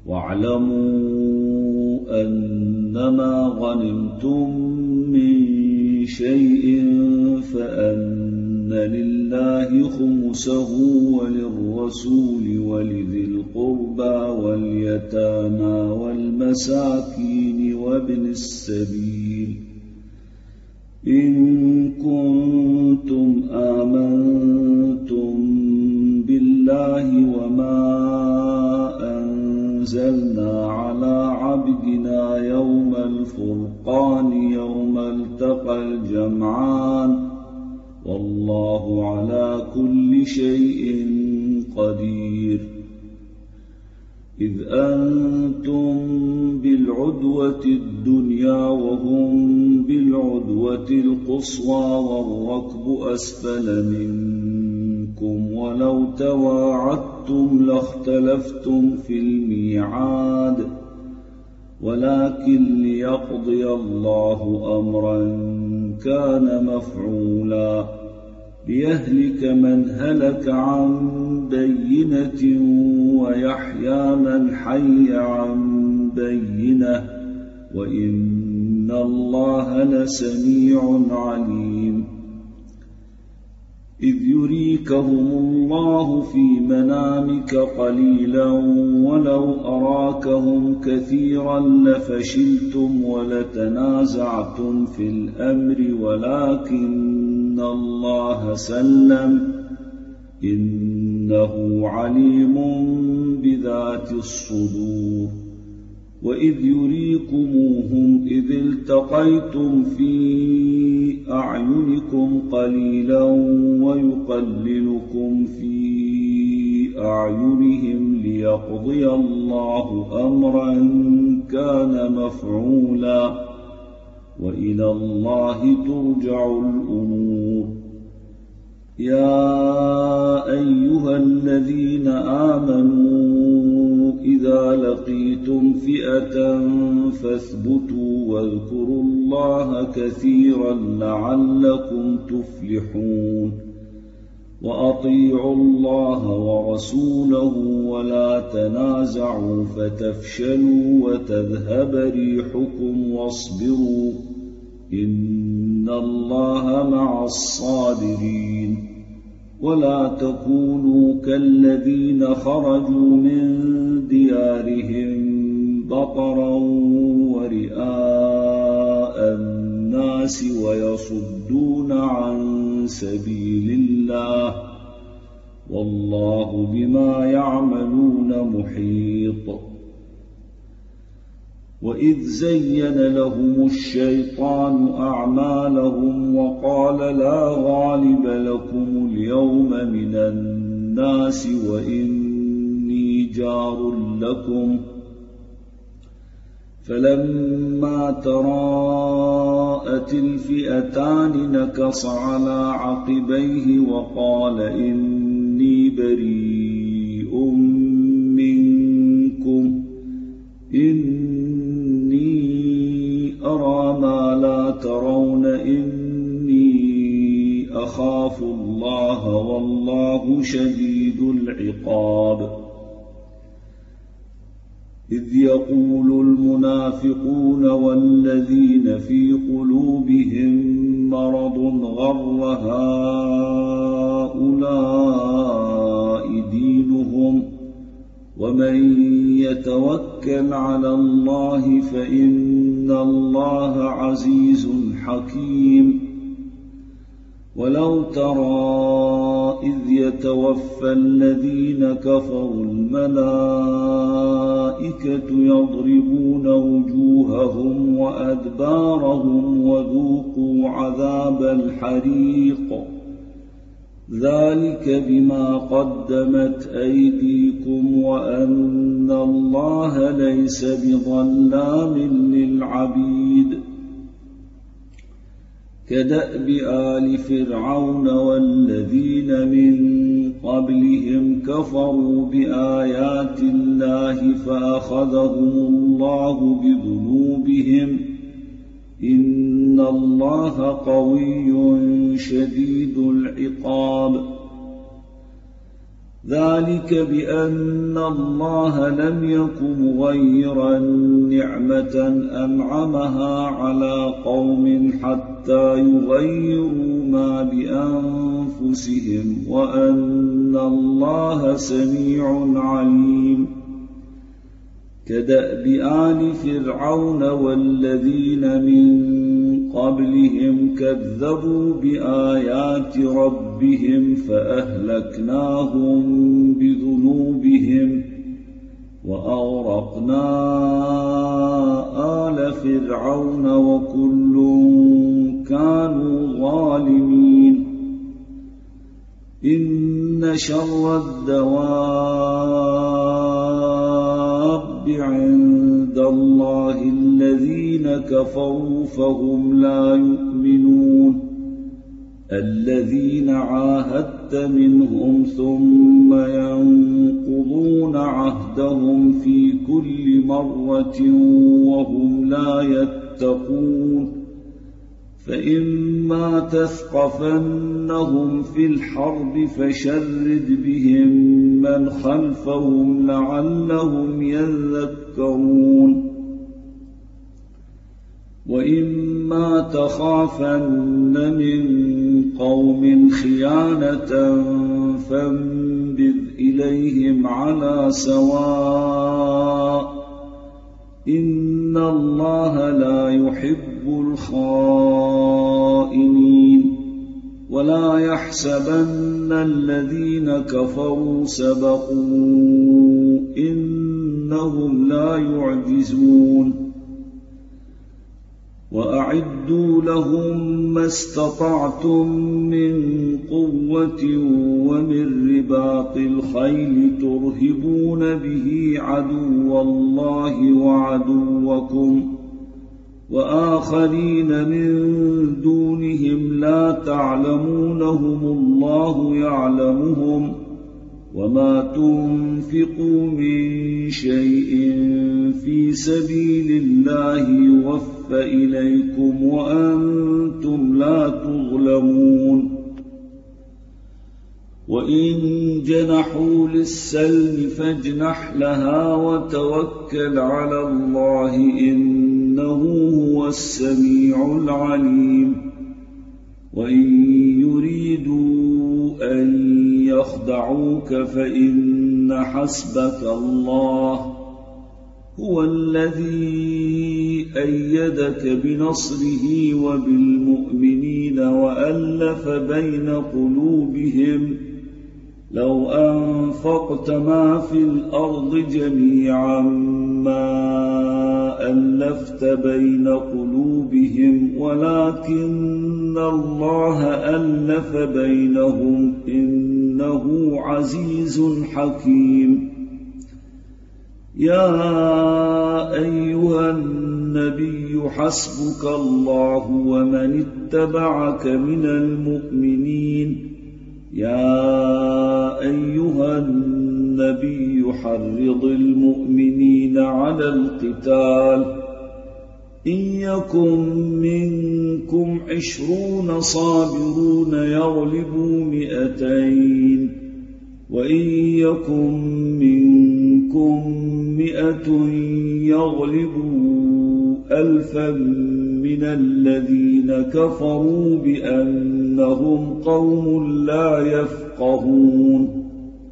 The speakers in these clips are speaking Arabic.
واعلموا أنما غنمتم من شيء فأن لله خمسه وللرسول ولذي القربى واليتامى والمساكين وابن السبيل إن كنتم آمنتم بالله وما أنزلنا على عبدنا يوم الفرقان يوم التقى الجمعان والله على كل شيء قدير إذ أنتم بالعدوة الدنيا وهم بالعدوة القصوى والركب أسفل منكم ولو تواعدتم لاختلفتم في الميعاد ولكن ليقضي الله أمرا كان مفعولا ليهلك من هلك عن بينة ويحيى من حي عن بينة وإن الله لسميع عليم إذ يريكهم الله في منامك قليلا ولو أراكهم كثيرا لفشلتم ولتنازعتم في الأمر ولكن الله سلم إنه عليم بذات الصدور وإذ يريكموهم إذ التقيتم في أعينكم قليلا ويقللكم في أعينهم ليقضي الله أمرا كان مفعولا وإلى الله ترجع الأمور يا أيها الذين آمنوا إذا لقيتم فئة فاثبتوا واذكروا الله كثيرا لعلكم تفلحون وأطيعوا الله ورسوله ولا تنازعوا فتفشلوا وتذهب ريحكم واصبروا إن الله مع الصابرين ولا تكونوا كالذين خرجوا من ديارهم بطرا ورئاء الناس ويصدون عن سبيل الله والله بما يعملون محيط وإذ زين لهم الشيطان أعمالهم وقال لا غالب لكم اليوم من الناس وإني جار لكم فلما تراءت الفئتان نكص على عقبيه وقال إني بريء منكم إني أرى ما لا ترون إني أخاف الله والله شديد العقاب إذ يقول المنافقون والذين في قلوبهم مرض غر هؤلاء دينهم ومن يتوكل على الله فإن الله عزيز حكيم ولو ترى إذ يتوفى الذين كفروا الملائكة يضربون وجوههم وأدبارهم وذوقوا عذاب الحريق ذلك بما قدمت أيديكم وأن الله ليس بظلام للعبيد كدأب آل فرعون والذين من قبلهم كفروا بآيات الله فأخذهم الله بذنوبهم إن الله قوي شديد العقاب ذلك بأن الله لم يك مغيرا نعمة أنعمها على قوم حتى يغيروا ما بأنفسهم وأن الله سميع عليم كدأب آل فرعون والذين من قبلهم كذبوا بآيات ربهم فأهلكناهم بذنوبهم وأغرقنا آل فرعون وكل كانوا ظالمين إن شر الدواب عند الله الذين كفروا فهم لا يؤمنون الذين عاهدت منهم ثم ينقضون عهدهم في كل مرة وهم لا يتقون فإما تثقفنهم في الحرب فشرد بهم من خلفهم لعلهم يذكرون وإما تخافن من قوم خيانة فانبذ إليهم على سواء إن الله لا يحب الخائنين ولا يحسبن الذين كفروا سبقوا إنهم لا يعجزون وأعدوا لهم ما استطعتم من قوة ومن رباط الخيل ترهبون به عدو الله وعدوكم وآخرين من دونهم لا تعلمونهم الله يعلمهم وما تنفقوا من شيء في سبيل الله يوفى إليكم وأنتم لا تظلمون وإن جنحوا للسلم فاجنح لها وتوكل على الله إنه هو السميع العليم وإن يريدوا أن يخدعوك فإن حسبك الله هو الذي أيدك بنصره وبالمؤمنين وألف بين قلوبهم لو أنفقت ما في الأرض جميعا ما ألفت بين قلوبهم ولكن الله ألف بينهم إنه عزيز حكيم يا أيها النبي حسبك الله ومن اتبعك من المؤمنين يا أيها النبي حرض المؤمنين على القتال إن يكن منكم 20 صابرون يغلبوا 200 وإن يكن منكم 100 يغلبوا 1000 من الذين كفروا بأنهم قوم لا يفقهون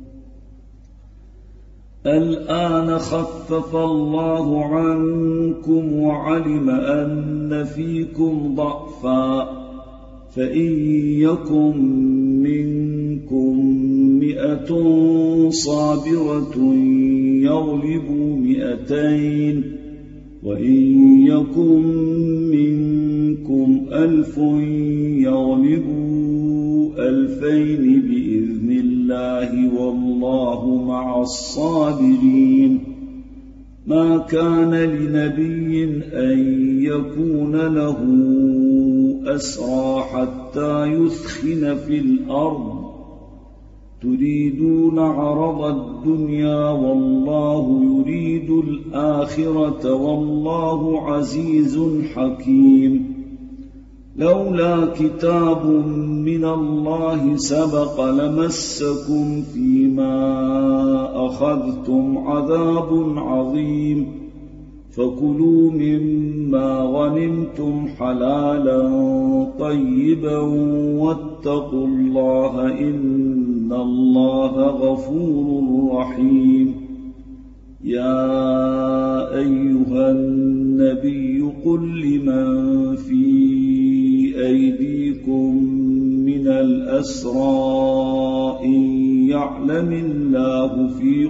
الآن خفف الله عنكم وعلم أن فيكم ضعفا فإن يكن منكم 100 صابرة يغلبوا 200 وإن يكن منكم 1000 يغلبوا 2000 بإذن الله والله مع الصابرين ما كان لنبي أن يكون له أسرى حتى يثخن في الأرض تريدون عرض الدنيا والله يريد الآخرة والله عزيز حكيم لولا كتاب من الله سبق لمسكم فيما أخذتم عذاب عظيم فكلوا مما غنمتم حلالا طيبا واتقوا الله إن الله غفور رحيم يا أيها النبي قل لمن في أيديكم من الأسرى إن يعلم الله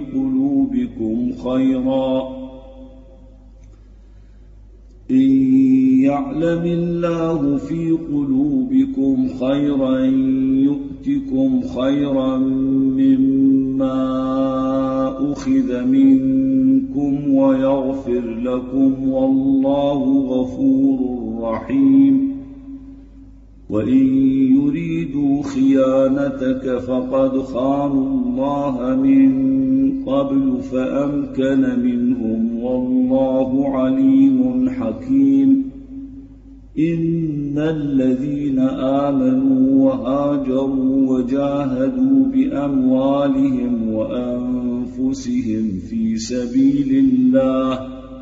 في قلوبكم خيرا يؤتكم خيرا مما أخذ منكم ويغفر لكم والله غفور رحيم وإن يريدوا خيانتك فقد خانوا الله من قبل فأمكن منهم والله عليم حكيم إن الذين آمنوا وهاجروا وجاهدوا بأموالهم وأنفسهم في سبيل الله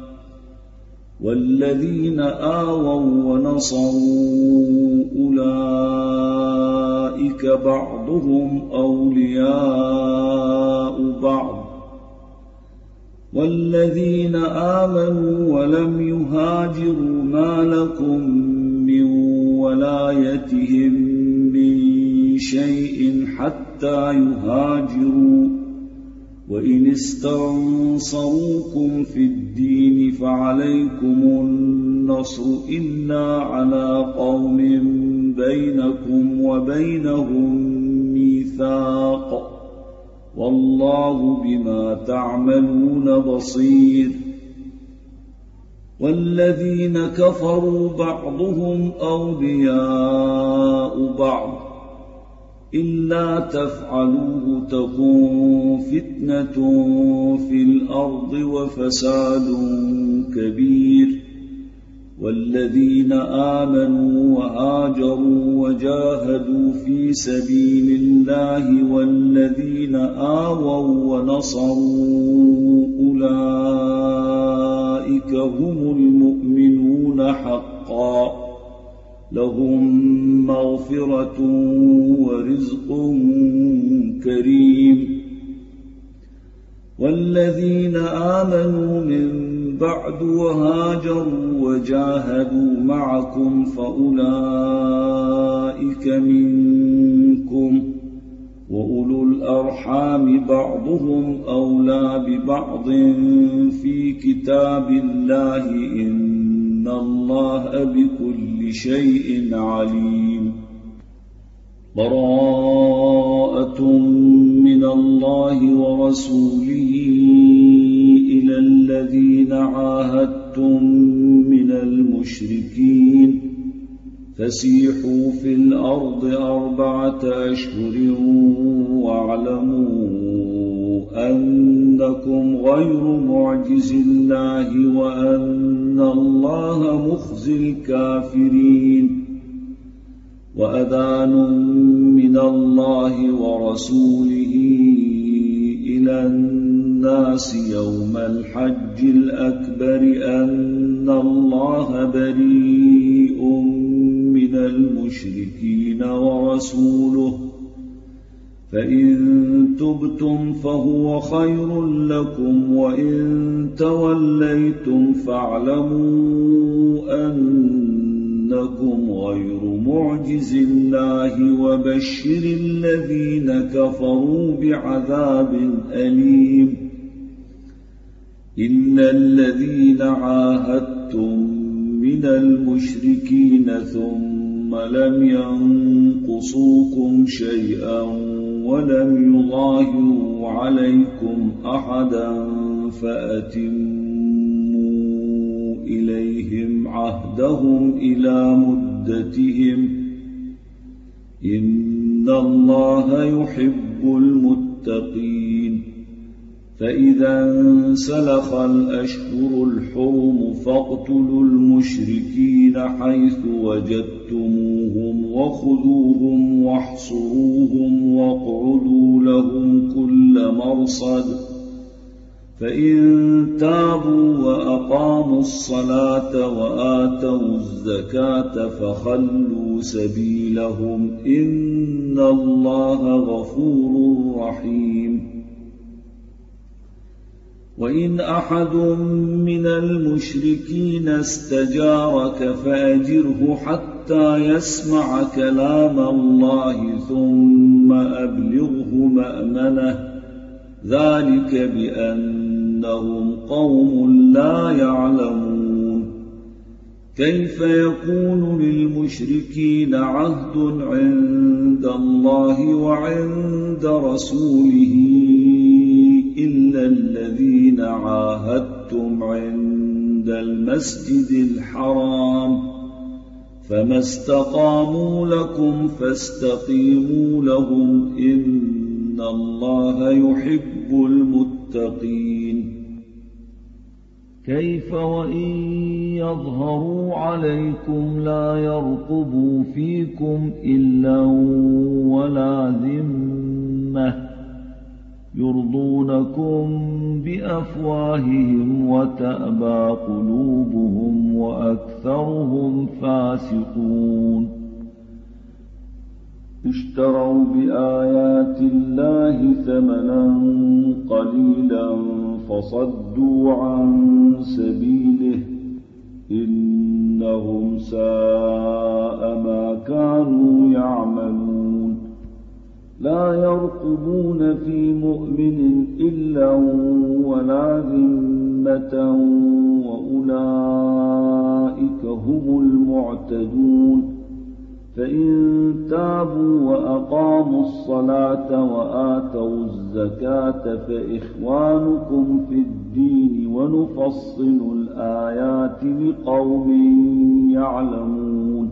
والذين آووا ونصروا أولئك بعضهم أولياء بعض والذين آمنوا ولم يهاجروا ما لكم من ولايتهم من شيء حتى يهاجروا وإن استنصروكم في الدين فعليكم النصر إلا على قوم بينكم وبينهم ميثاق والله بما تعملون بصير والذين كفروا بعضهم أولياء بعض إلا تفعلوه تكن فتنة في الأرض وفساد كبير والذين آمنوا وهاجروا وجاهدوا في سبيل الله والذين آووا ونصروا أولئك هم المؤمنون حقا لهم مغفرة ورزق كريم والذين آمنوا من بعد وهاجروا وجاهدوا معكم فأولئك منكم وأولو الأرحام بعضهم أولى ببعض في كتاب الله إن الله بكل شيء عليم براءة من الله ورسوله إلى الذين عاهدتم من المشركين فسيحوا في الأرض 4 أشهر واعلموا أنكم غير معجز الله وأن الله مخزي الكافرين وأذان من الله ورسوله إلى الناس يوم الحج الأكبر أن الله بريء من المشركين ورسوله فإن تبتم فهو خير لكم وإن توليتم فاعلموا أنكم غير معجز الله وبشر الذين كفروا بعذاب أليم إلا الذين عاهدتم من المشركين ثم لم ينقصوكم شيئا ولم يظاهروا عليكم أحدا فأتموا إليهم عهدهم إلى مدتهم إن الله يحب المتقين فإذا انسلخ الأشهر الحرم فاقتلوا المشركين حيث وجدتموهم وخذوهم واحصروهم واقعدوا لهم كل مرصد فإن تابوا وأقاموا الصلاة وآتوا الزكاة فخلوا سبيلهم إن الله غفور رحيم. وإن أحد من المشركين استجارك فأجره حتى يسمع كلام الله ثم أبلغه مأمنه ذلك بأنهم قوم لا يعلمون. كيف يكون للمشركين عهد عند الله وعند رسوله إلا الذين عاهدتم عند المسجد الحرام فما استقاموا لكم فاستقيموا لهم إن الله يحب المتقين. كيف وإن يظهروا عليكم لا يرقبوا فيكم إلا ولا ذمة يرضونكم بأفواههم وتأبى قلوبهم وأكثرهم فاسقون. اشتروا بآيات الله ثمنا قليلا فصدوا عن سبيله إنهم ساء ما كانوا يعملون. لا يرقبون في مؤمن إلا ولا ذمة وأولئك هم المعتدون. فإن تابوا وأقاموا الصلاة وآتوا الزكاة فإخوانكم في الدين ونفصل الآيات لقوم يعلمون.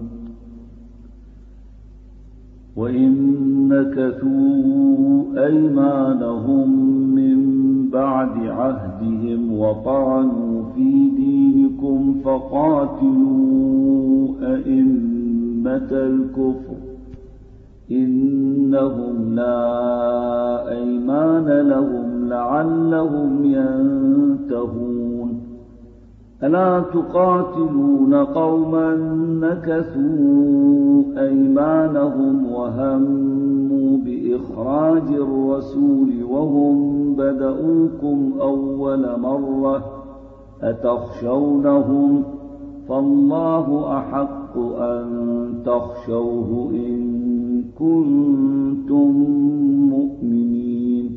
وإن نكثوا أيمانهم من بعد عهدهم وطعنوا في دينكم فقاتلوا أئمة الكفر إنهم لا أيمان لهم لعلهم ينتهون. ألا تقاتلون قوما نكثوا أيمانهم وهموا بإخراج الرسول وهم بدؤوكم أول مرة أتخشونهم فالله أحق أن تخشوه إن كنتم مؤمنين.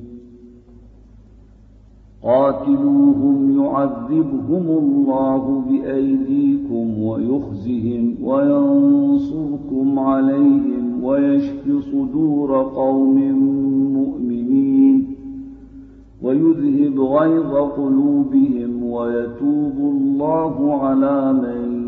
قاتلوهم يعذبهم الله بأيديكم ويخزهم وينصركم عليهم ويشف صدور قوم مؤمنين ويذهب غيظ قلوبهم ويتوب الله على من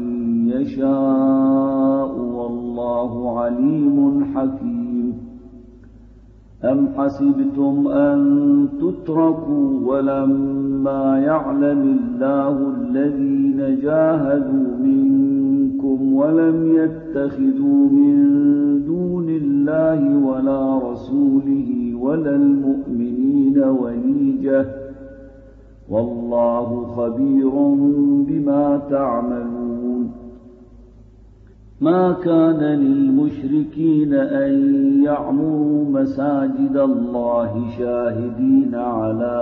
يشاء والله عليم حكيم. أم حسبتم أن تتركوا ولما يعلم الله الذين جاهدوا منكم ولم يتخذوا من دون الله ولا رسوله ولا المؤمنين وليجة والله خبير بما تعملون. ما كان للمشركين أن يعمروا مساجد الله شاهدين على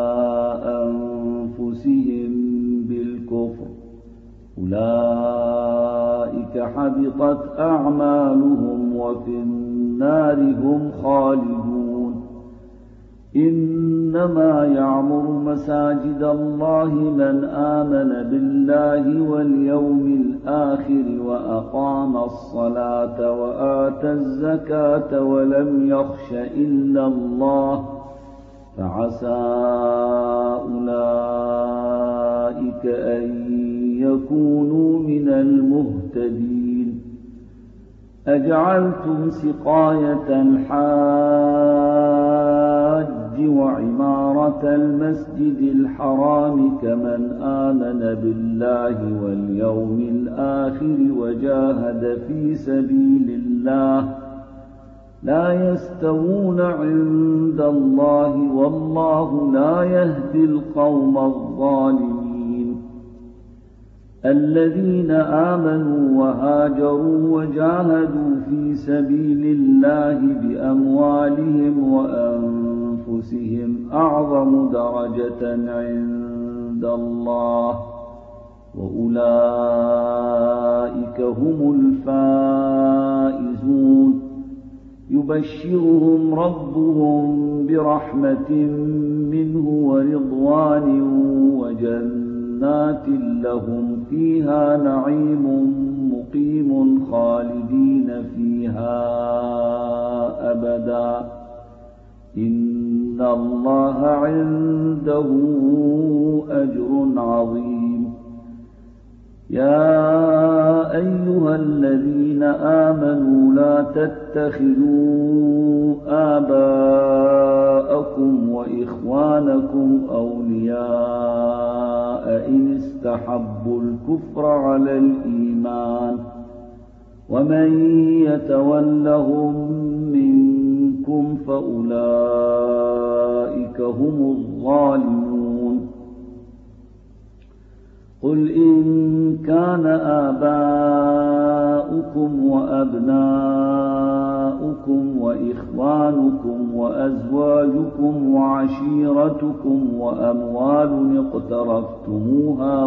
أنفسهم بالكفر أولئك حبطت أعمالهم وفي النار هم خالدون. إنما يعمر مساجد الله من آمن بالله واليوم الآخر وأقام الصلاة وآتى الزكاة ولم يخش إلا الله فعسى أولئك أن يكونوا من المهتدين. أجعلتم سقاية الحاج الحج وعمارة المسجد الحرام كمن آمن بالله واليوم الآخر وجاهد في سبيل الله لا يستوون عند الله والله لا يهدي القوم الظالمين الذين آمنوا وهاجروا وجاهدوا في سبيل الله بأموالهم وأنفسهم أعظم درجة عند الله وأولئك هم الفائزون يبشرهم ربهم برحمة منه ورضوان وجنات لهم فيها نعيم مقيم خالدين فيها أبدا إن الله عنده أجر عظيم يا أيها الذين آمنوا لا تتخذوا آباءكم وإخوانكم أولياء إن استحبوا الكفر على الإيمان ومن يتولهم منكم فأولئك هم الظالمون قل إن كان آباؤكم وأبناؤكم وإخوانكم وأزواجكم وعشيرتكم وأموال اقترفتموها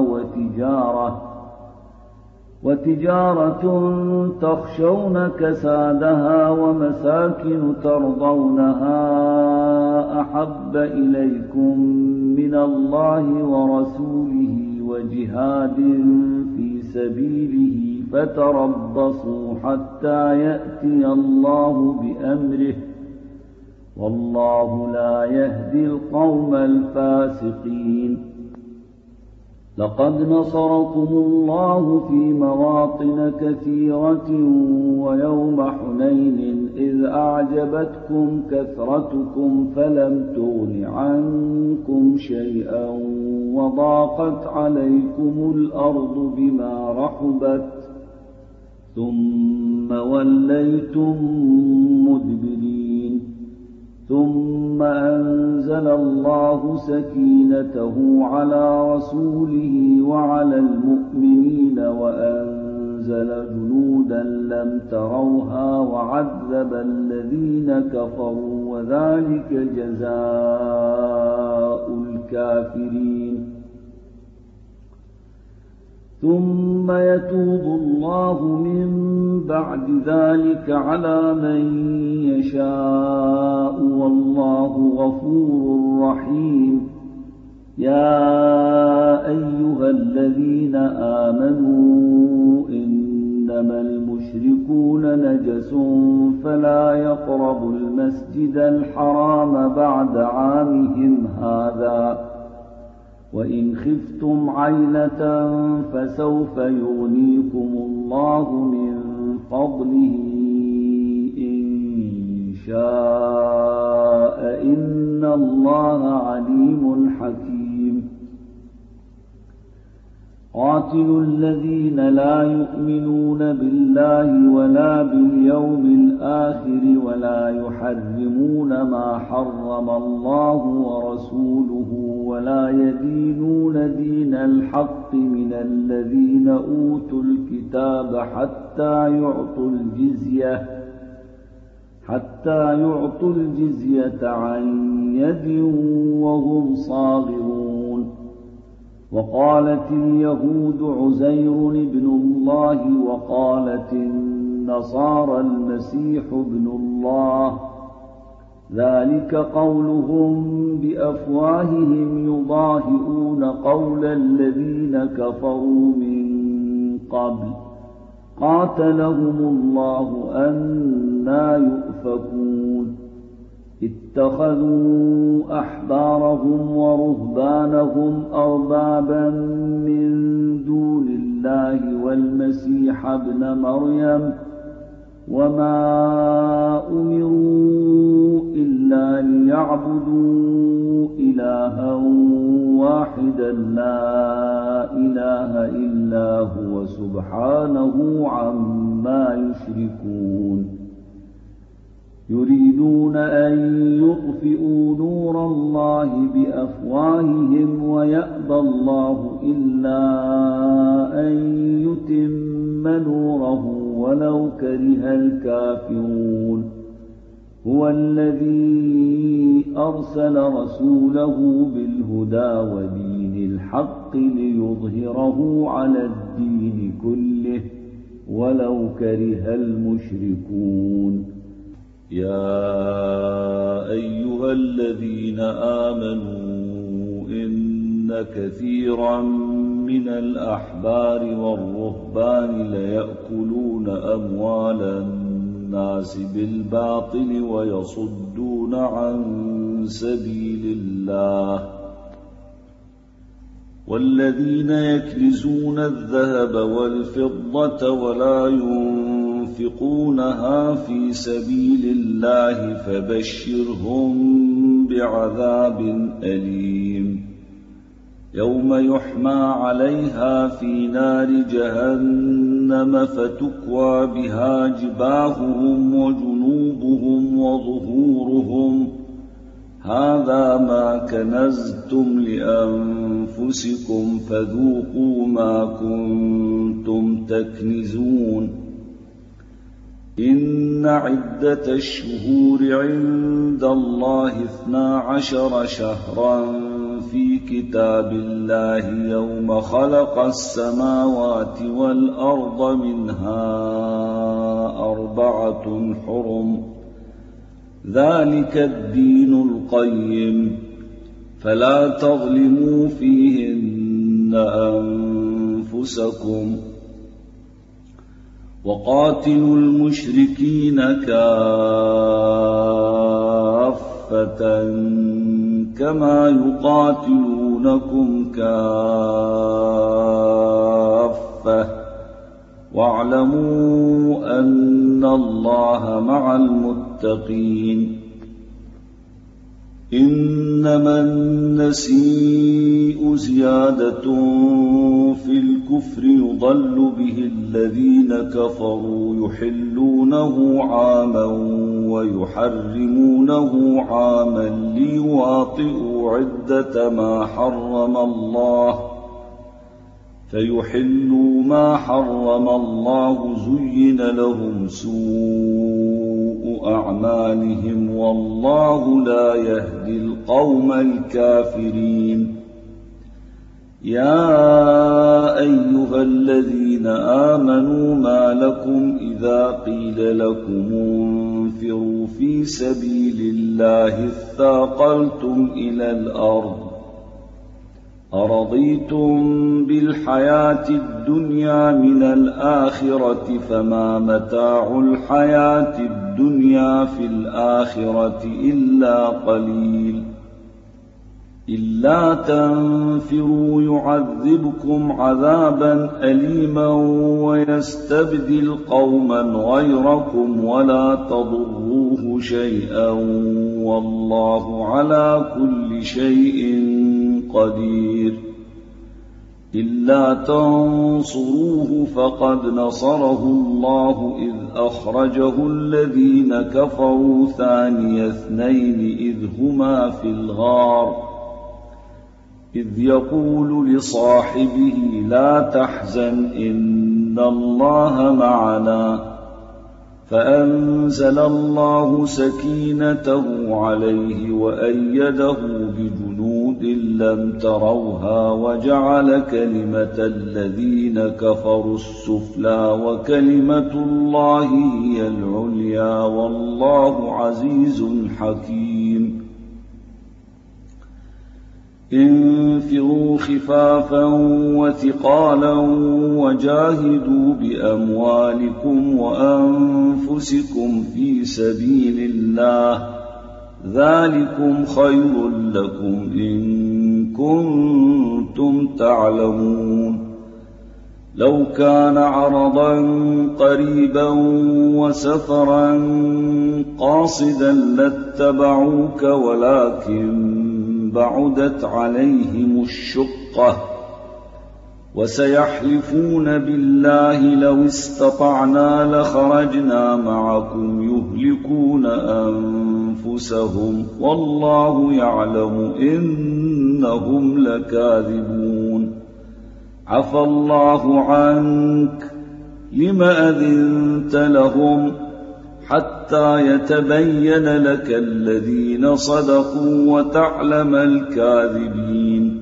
وتجارة تخشون كسادها ومساكن ترضونها أحب إليكم من الله ورسوله وجهاد في سبيله فتربصوا حتى يأتي الله بأمره والله لا يهدي القوم الفاسقين لقد نصركم الله في مواطن كثيرة ويوم حنين إذ أعجبتكم كثرتكم فلم تغن عنكم شيئا وضاقت عليكم الأرض بما رحبت ثم وليتم مدبرين ثم أنزل الله سكينته على رسوله وعلى المؤمنين وأنزل جنودا لم تروها وعذب الذين كفروا وذلك جزاء الكافرين ثم يتوب الله من بعد ذلك على من يشاء والله غفور رحيم يا أيها الذين آمنوا إنما المشركون نجس فلا يقربوا المسجد الحرام بعد عامهم هذا وإن خفتم عيلة فسوف يغنيكم الله من فضله إن شاء إن الله عليم حكيم قاتلوا الذين لا يؤمنون بالله ولا باليوم الآخر ولا يحرمون ما حرم الله ورسوله ولا يدينون دين الحق من الذين أوتوا الكتاب حتى يعطوا الجزية عن يد وهم صاغرون وقالت اليهود عزير ابن الله وقالت النصارى المسيح ابن الله ذلك قولهم بأفواههم يضاهئون قول الذين كفروا من قبل قاتلهم الله أنى يؤفكون اتخذوا أحبارهم ورهبانهم أربابا من دون الله والمسيح ابن مريم وما أمروا إلا ليعبدوا ليعبدوا إلها واحدا لا إله إلا هو سبحانه عما يشركون يريدون أن يطفئوا نور الله بأفواههم ويأبى الله إلا أن يتم نوره ولو كره الكافرون هو الذي أرسل رسوله بالهدى ودين الحق ليظهره على الدين كله ولو كره المشركون يا أيها الذين آمنوا إن كثيرا من الأحبار والرهبان ليأكلون أموال الناس بالباطل ويصدون عن سبيل الله والذين يكنزون الذهب والفضة ولا ينفقونها في سبيل الله فبشرهم بعذاب أليم يوم يحمى عليها في نار جهنم فتكوى بها جباههم وجنوبهم وظهورهم هذا ما كنزتم لأنفسكم فذوقوا ما كنتم تكنزون إن عدة الشهور عند الله 12 شهرا في كتاب الله يوم خلق السماوات والأرض منها 4 حرم ذلك الدين القيم فلا تظلموا فيهن أنفسكم وقاتلوا المشركين كافة كما يقاتلونكم كافة واعلموا أن الله مع المتقين إنما النسيء زيادة في الكفر يضل به الذين كفروا يحلونه عاما ويحرمونه عاما ليواطئوا عدة ما حرم الله فيحلوا ما حرم الله زين لهم سوء أعمالهم والله لا يهدي القوم الكافرين يا أيها الذين آمنوا ما لكم إذا قيل لكم انفروا في سبيل الله اثاقلتم إلى الأرض أرضيتم بالحياة الدنيا من الآخرة فما متاع الحياة الدنيا في الآخرة إلا قليل إلا تنفروا يعذبكم عذابا أليما ويستبدل قوما غيركم ولا تضروه شيئا والله على كل شيء قدير إلا تنصروه فقد نصره الله إذ أخرجه الذين كفروا ثاني اثنين إذ هما في الغار إذ يقول لصاحبه لا تحزن إن الله معنا فأنزل الله سكينته عليه وأيده بجنود لم تروها وجعل كلمة الذين كفروا السفلى وكلمة الله هي العليا والله عزيز حكيم انفروا خفافا وثقالا وجاهدوا بأموالكم وأنفسكم في سبيل الله ذلكم خير لكم إن كنتم تعلمون لو كان عرضا قريبا وسفرا قاصدا لاتبعوك ولكن بعدت عليهم الشقة وسيحلفون بالله لو استطعنا لخرجنا معكم يهلكون أنفسهم والله يعلم إنهم لكاذبون عفى الله عنك لم أذنت لهم حتى يتبين لك الذين صدقوا وتعلم الكاذبين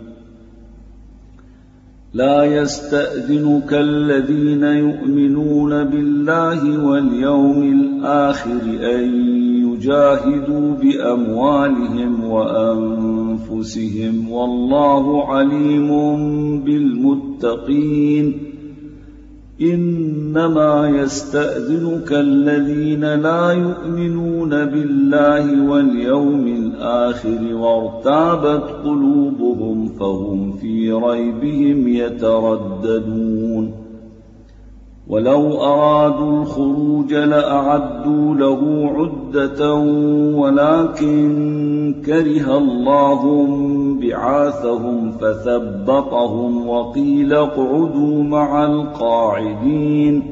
لا يستأذنك الذين يؤمنون بالله واليوم الآخر أن يجاهدوا بأموالهم وأنفسهم والله عليم بالمتقين إنما يستأذنك الذين لا يؤمنون بالله واليوم الآخر وارتابت قلوبهم فهم في ريبهم يترددون ولو أرادوا الخروج لأعدوا له عدة ولكن كره الله بعاثهم فثبطهم وقيل اقعدوا مع القاعدين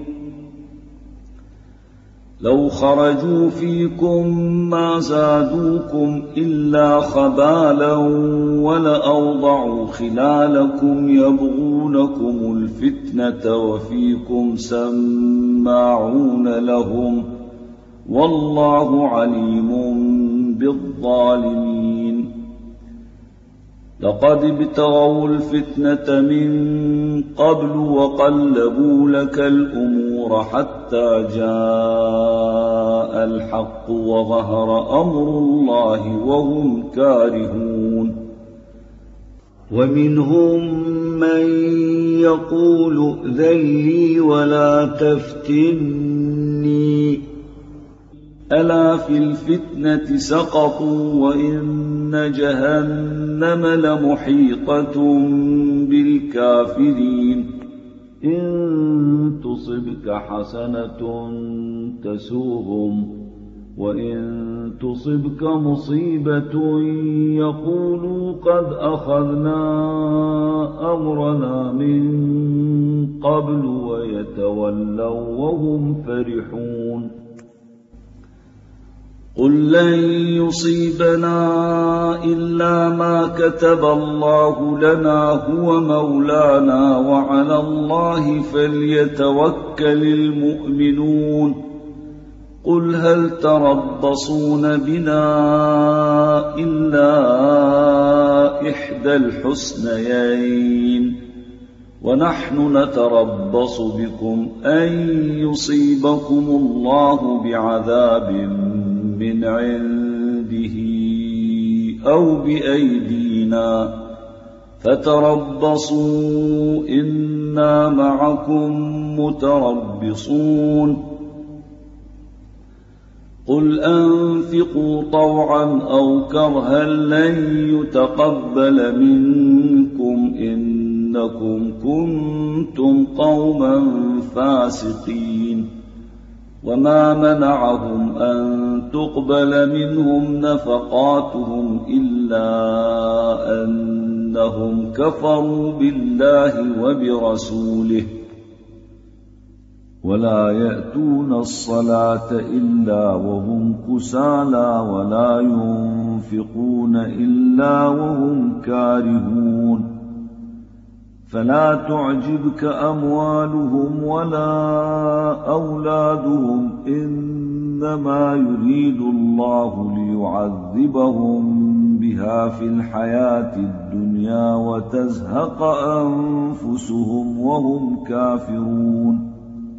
لو خرجوا فيكم ما زادوكم إلا خبالا ولأوضعوا خلالكم يبغونكم الفتنة وفيكم سماعون لهم والله عليم بالظالمين لقد ابتغوا الفتنة من قبل وقلبوا لك الأمور حتى جاء الحق وظهر أمر الله وهم كارهون ومنهم من يقول ائذن لي ولا تفتني ألا في الفتنة سقطوا وإن جهنم لمحيطة بالكافرين إن تصبك حسنة تسوهم وإن تصبك مصيبة يقولوا قد أخذنا أمرنا من قبل ويتولوا وهم فرحون قل لن يصيبنا إلا ما كتب الله لنا هو مولانا وعلى الله فليتوكل المؤمنون قل هل تربصون بنا إلا إحدى الحسنيين ونحن نتربص بكم أن يصيبكم الله بعذاب من عنده أو بأيدينا فتربصوا إنا معكم متربصون قل أنفقوا طوعا أو كرها لن يتقبل منكم إنكم كنتم قوما فاسقين وما منعهم أن تقبل منهم نفقاتهم إلا أنهم كفروا بالله وبرسوله ولا يأتون الصلاة إلا وهم كسالى ولا ينفقون إلا وهم كارهون فلا تعجبك أموالهم ولا أولادهم إنما يريد الله ليعذبهم بها في الحياة الدنيا وتزهق أنفسهم وهم كافرون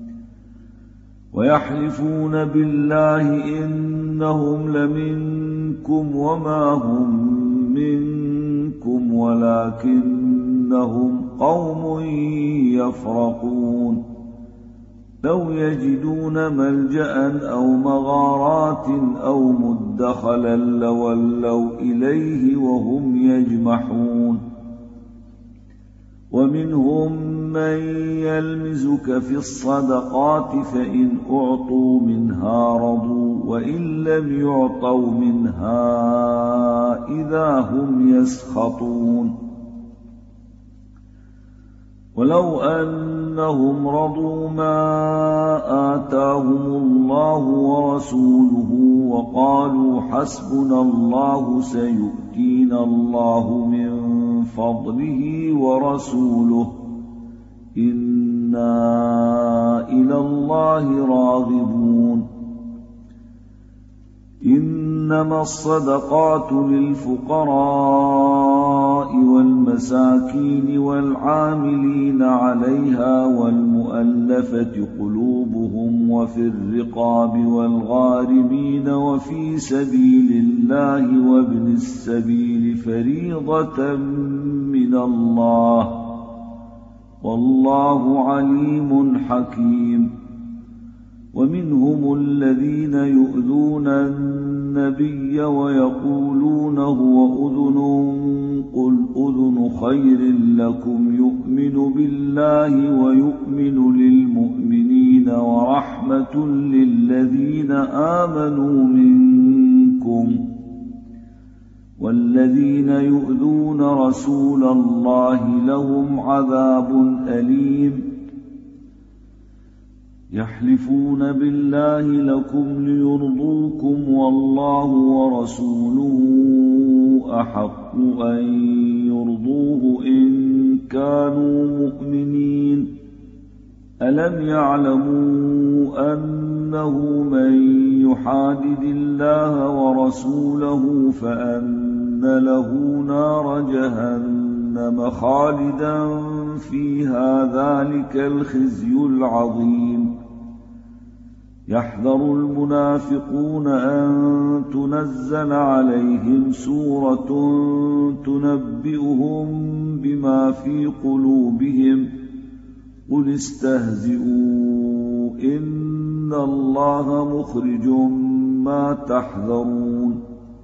ويحلفون بالله إنهم لمنكم وما هم منكم ولكنهم قوم يفرقون لو يجدون ملجأ أو مغارات أو مدخلا لولوا إليه وهم يجمحون ومنهم من يلمزك في الصدقات فإن أعطوا منها رضوا وإن لم يعطوا منها إذا هم يسخطون ولو أنهم رضوا ما آتاهم الله ورسوله وقالوا حسبنا الله سيؤتينا الله من فضله ورسوله إنا إلى الله راغبون إنما الصدقات للفقراء والمساكين والعاملين عليها والمؤلفة قلوبهم وفي الرقاب والغارمين وفي سبيل الله وابن السبيل فريضة من الله والله عليم حكيم ومنهم الذين يؤذون النبي ويقولون هو أذن قل أذن خير لكم يؤمن بالله ويؤمن للمؤمنين ورحمة للذين آمنوا منكم والذين يؤذون رسول الله لهم عذاب أليم يحلفون بالله لكم ليرضوكم والله ورسوله أحق أن يرضوه إن كانوا مؤمنين ألم يعلموا أنه من يحادد الله ورسوله فأن له نار جهنم خالدا فيها ذلك الخزي العظيم يحذر المنافقون أن تنزل عليهم سورة تنبئهم بما في قلوبهم قل استهزئوا إن الله مخرج ما تحذرون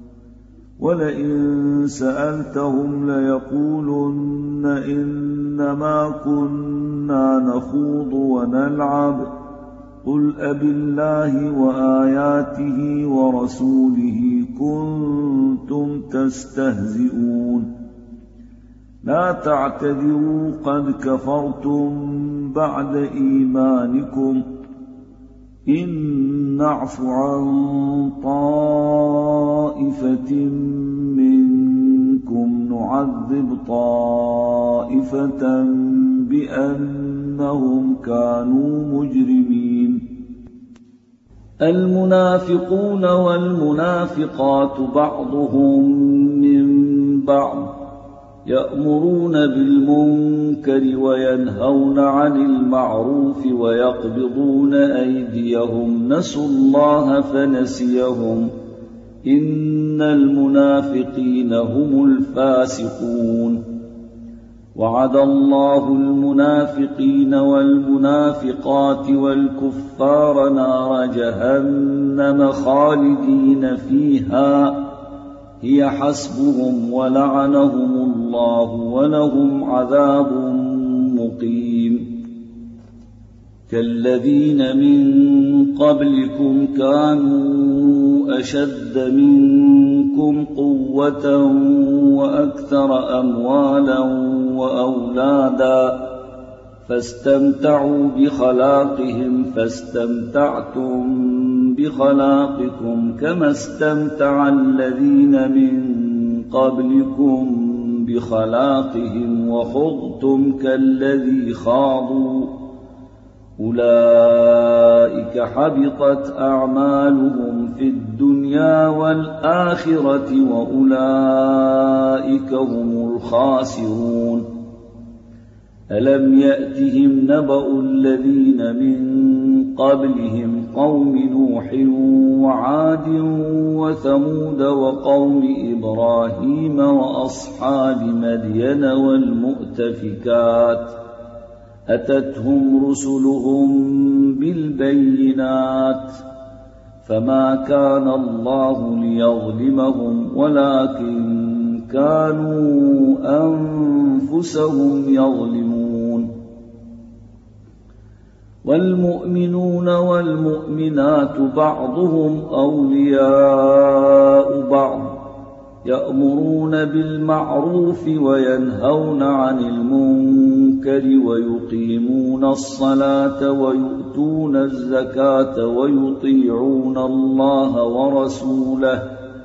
ولئن سألتهم ليقولن إنما كنا نخوض ونلعب قل أبالله وآياته ورسوله كنتم تستهزئون لا تعتذروا قد كفرتم بعد إيمانكم إن نعف عن طائفة منكم نعذب طائفة بأنهم كانوا مجرمين المنافقون والمنافقات بعضهم من بعض يأمرون بالمنكر وينهون عن المعروف ويقبضون أيديهم نسوا الله فنسيهم إن المنافقين هم الفاسقون وعد الله المنافقين والمنافقات والكفار نار جهنم خالدين فيها هي حسبهم ولعنهم الله ولهم عذاب مقيم كالذين من قبلكم كانوا أشد منكم قوة وأكثر أموالا وأولادا فاستمتعوا بخلاقهم فاستمتعتم بخلاقكم كما استمتع الذين من قبلكم بخلاقهم وخضتم كالذي خاضوا أولئك حبطت أعمالهم في الدنيا والآخرة وأولئك هم الخاسرون ألم يأتهم نبأ الذين من قبلهم قوم نوح وعاد وثمود وقوم إبراهيم وأصحاب مدين والمؤتفكات أتتهم رسلهم بالبينات فما كان الله ليظلمهم ولكن كانوا أنفسهم يظلمون والمؤمنون والمؤمنات بعضهم أولياء بعض يأمرون بالمعروف وينهون عن المنكر ويقيمون الصلاة ويؤتون الزكاة ويطيعون الله ورسوله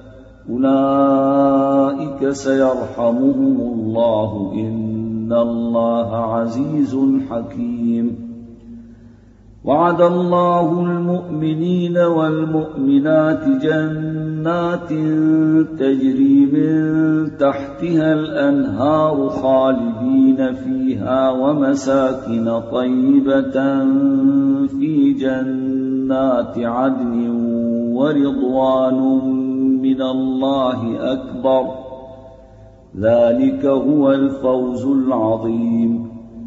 أولئك سيرحمهم الله إن الله عزيز حكيم وعد الله المؤمنين والمؤمنات جنات تجري من تحتها الأنهار خالدين فيها ومساكن طيبة في جنات عدن ورضوان من الله أكبر ذلك هو الفوز العظيم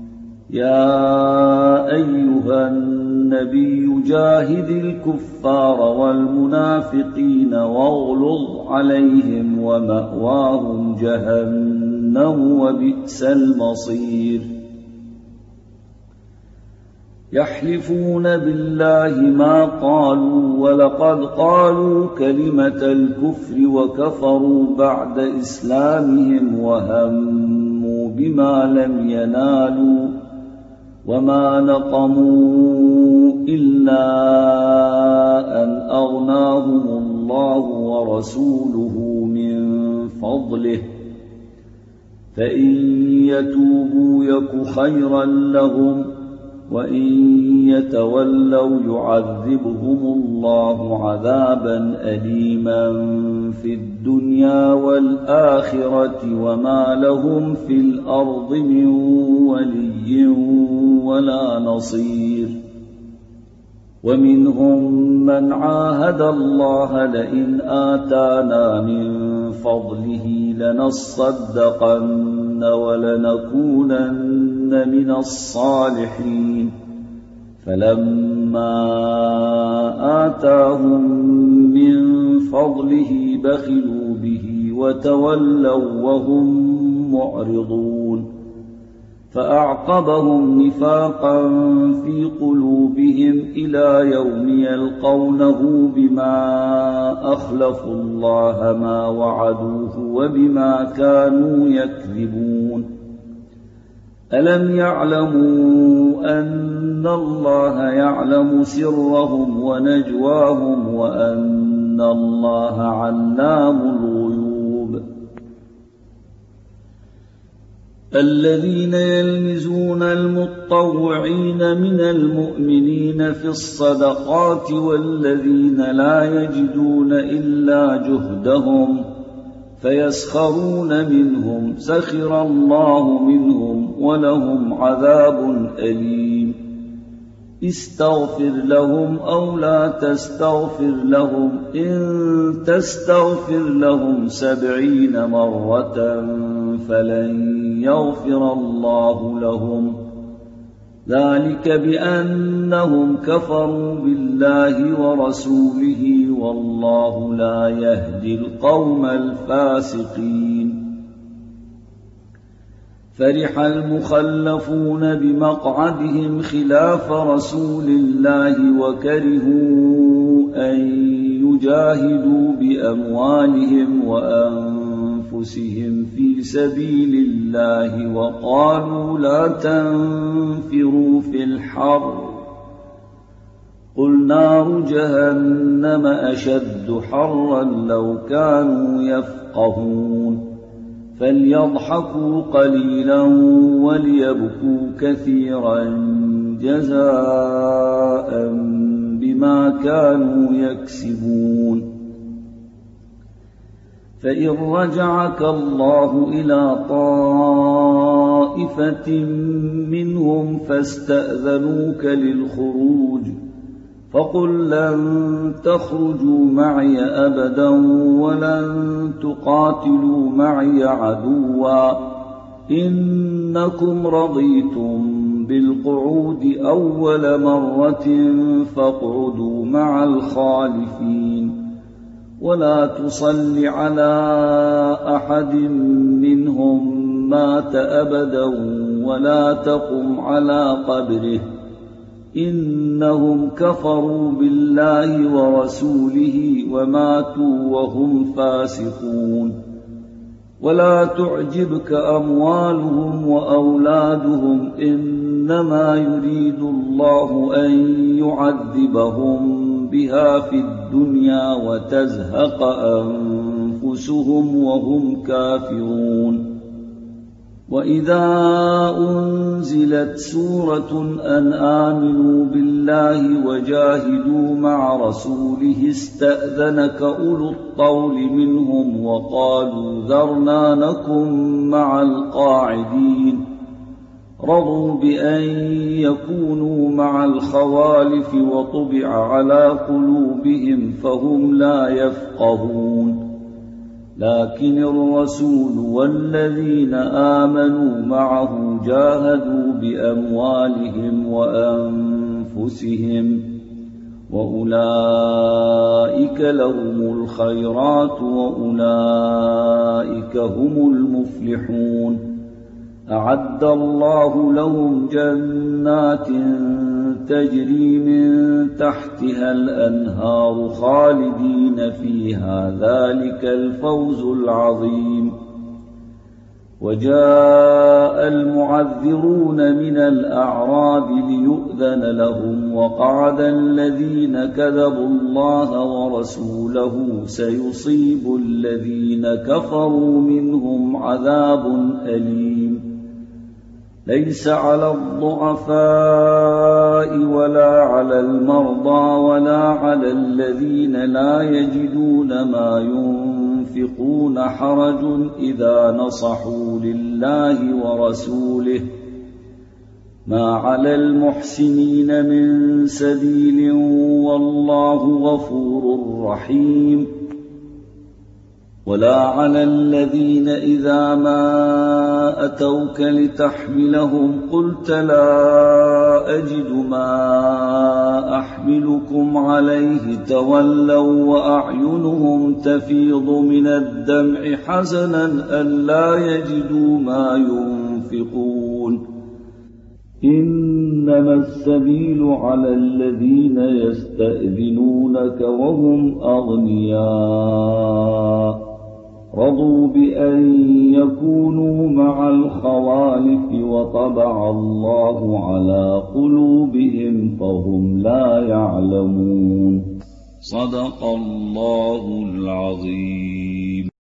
يا أيها النبي جاهد الكفار والمنافقين واغلظ عليهم ومأواهم جهنم وبئس المصير يحلفون بالله ما قالوا ولقد قالوا كلمة الكفر وكفروا بعد إسلامهم وهموا بما لم ينالوا وما نقموا إلا أن أغناهم الله ورسوله من فضله فإن يتوبوا يك خيرا لهم وإن يتولوا يعذبهم الله عذابا أليما في الدنيا والآخرة وما لهم في الأرض من ولي ولا نصير ومنهم من عاهد الله لئن آتانا من فضله لنصدقن ولنكونن من الصالحين فلما آتاهم من فضله بخلوا به وتولوا وهم معرضون فأعقبهم نفاقا في قلوبهم إلى يوم يلقونه بما أخلفوا الله ما وعدوه وبما كانوا يكذبون ألم يعلموا أن الله يعلم سرهم ونجواهم وأن الله علام الغيوب الذين يلمزون المطوعين من المؤمنين في الصدقات والذين لا يجدون إلا جهدهم فيسخرون منهم سخر الله منهم ولهم عذاب أليم استغفر لهم أو لا تستغفر لهم إن تستغفر لهم 70 مرة فلن يغفر الله لهم ذلك بأنهم كفروا بالله ورسوله والله لا يهدي القوم الفاسقين فرح المخلفون بمقعدهم خلاف رسول الله وكرهوا أن يجاهدوا بأموالهم وأنفسهم في سبيل الله وقالوا لا تنفروا في الحر قل نار جهنم أشد حرا لو كانوا يفقهون فليضحكوا قليلا وليبكوا كثيرا جزاء بما كانوا يكسبون فإن رجعك الله إلى طائفة منهم فاستأذنوك للخروج فقل لن تخرجوا معي أبدا ولن تقاتلوا معي عدوا إنكم رضيتم بالقعود أول مرة فاقعدوا مع الخالفين ولا تصل على أحد منهم مات أبدا ولا تقم على قبره إنهم كفروا بالله ورسوله وماتوا وهم فاسقون ولا تعجبك أموالهم وأولادهم إنما يريد الله أن يعذبهم بها في الدنيا وتزهق أنفسهم وهم كافرون وإذا أنزلت سورة أن آمنوا بالله وجاهدوا مع رسوله استأذنك أولو الطول منهم وقالوا ذرنا نكن مع القاعدين رضوا بأن يكونوا مع الخوالف وطبع على قلوبهم فهم لا يفقهون لكن الرسول والذين آمنوا معه جاهدوا بأموالهم وأنفسهم وأولئك لهم الخيرات وأولئك هم المفلحون أعد الله لهم جنات تجري من تحتها الأنهار خالدين فيها ذلك الفوز العظيم وجاء المعذرون من الأعراب ليؤذن لهم وقعد الذين كذبوا الله ورسوله سيصيب الذين كفروا منهم عذاب أليم ليس على الضعفاء ولا على المرضى ولا على الذين لا يجدون ما ينفقون حرج إذا نصحوا لله ورسوله ما على المحسنين من سبيل والله غفور رحيم ولا على الذين إذا ما أتوك لتحملهم قلت لا أجد ما أحملكم عليه تولوا وأعينهم تفيض من الدمع حزنا ألا يجدوا ما ينفقون إنما السبيل على الذين يستأذنونك وهم أغنياء رضوا بأن يكونوا مع الخوالف وطبع الله على قلوبهم فهم لا يعلمون صدق الله العظيم.